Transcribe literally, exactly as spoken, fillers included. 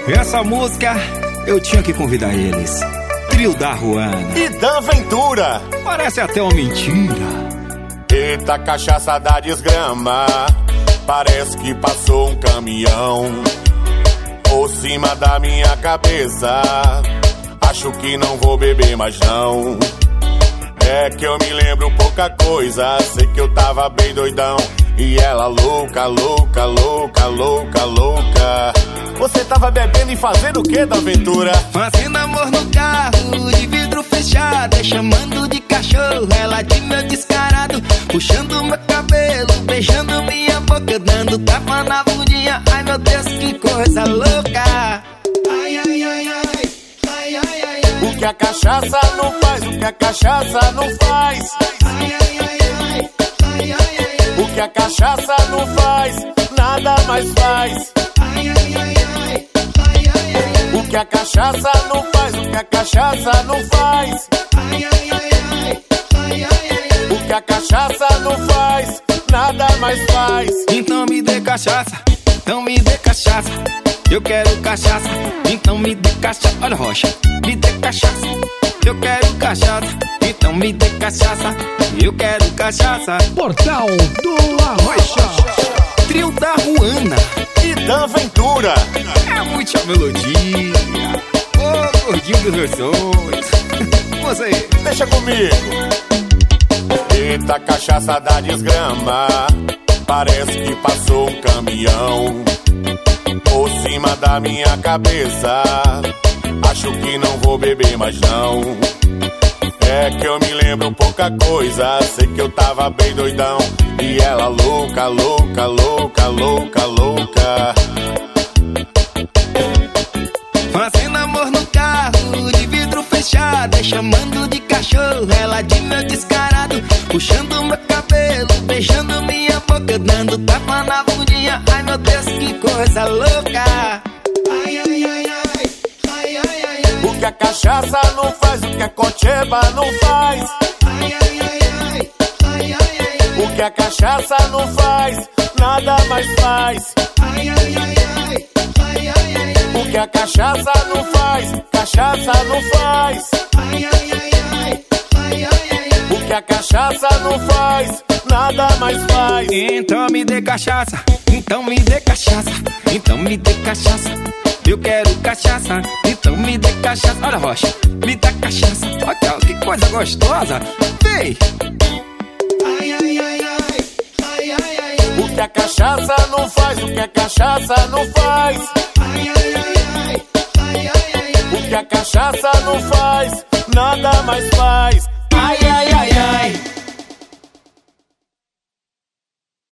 Essa música eu tinha que convidar eles. Trio da Ruana e Dan Ventura. Parece até uma mentira. Eita cachaça da desgrama, parece que passou um caminhão por cima da minha cabeça. Acho que não vou beber mais não. É que eu me lembro pouca coisa. Sei que eu tava bem doidão e ela louca, louca, louca, louca, louca. Você tava bebendo e fazendo o que, Dan Ventura? Fazendo amor no carro, de vidro fechado, chamando de cachorro, ela de meu descarado, puxando meu cabelo, beijando minha boca, dando tapa na bundinha. Ai meu Deus, que coisa louca. Ai, ai, ai, ai, ai, ai, ai, ai. O que a cachaça não faz, o que a cachaça não faz. Ai, ai, ai, ai, ai, ai, ai. O que a cachaça não faz, nada mais faz. Ai, ai, ai, ai, ai, ai, ai. O que a cachaça não faz, o que a cachaça não faz. Ai, ai, ai, ai, ai, ai, ai. O que a cachaça não faz, nada mais faz. Então me dê cachaça, então me dê cachaça. Eu quero cachaça, então me dê cachaça. Olha Rocha, me dê cachaça. Eu quero cachaça, então me dê cachaça. Eu quero cachaça. Portal do Arrocha. Trio da Ruana e Dan Ventura. É muita melodia. Ô, oh, gordinho dos meus sonhos. Você, deixa comigo. Eita cachaça da desgrama, parece que passou um caminhão por cima da minha cabeça. Acho que não vou beber mais não. É que eu me lembro pouca coisa. Sei que eu tava bem doidão e ela louca, louca, louca, louca, louca. Fazendo amor no carro, de vidro fechado, chamando de cachorro, ela de meu descarado, puxando meu cabelo, beijando minha boca, dando tapa na bundinha. Ai meu Deus, que coisa louca. Ai, ai, ai, ai, ai, ai, ai, ai. O que a cachaça não faz, o que a cocheba não faz. Ai, ai, ai, ai, ai, ai, ai. O que a cachaça não faz, nada mais faz. Ai, ai, ai, ai, ai, ai, ai. O que a cachaça não faz, cachaça não faz. Ai, ai, ai, ai, ai, ai, ai. O que a cachaça não faz, nada mais faz. Então me dê cachaça, então me dê cachaça, então me dê cachaça. Eu quero cachaça, então me dê cachaça. Olha Rocha, me dá cachaça. Olha que coisa gostosa. Vem. Ai, ai, ai, ai, ai, ai, ai. O que a cachaça não faz, o que a cachaça não faz. Ai, ai, ai, ai, ai, ai, ai. O que a cachaça não faz, nada mais faz.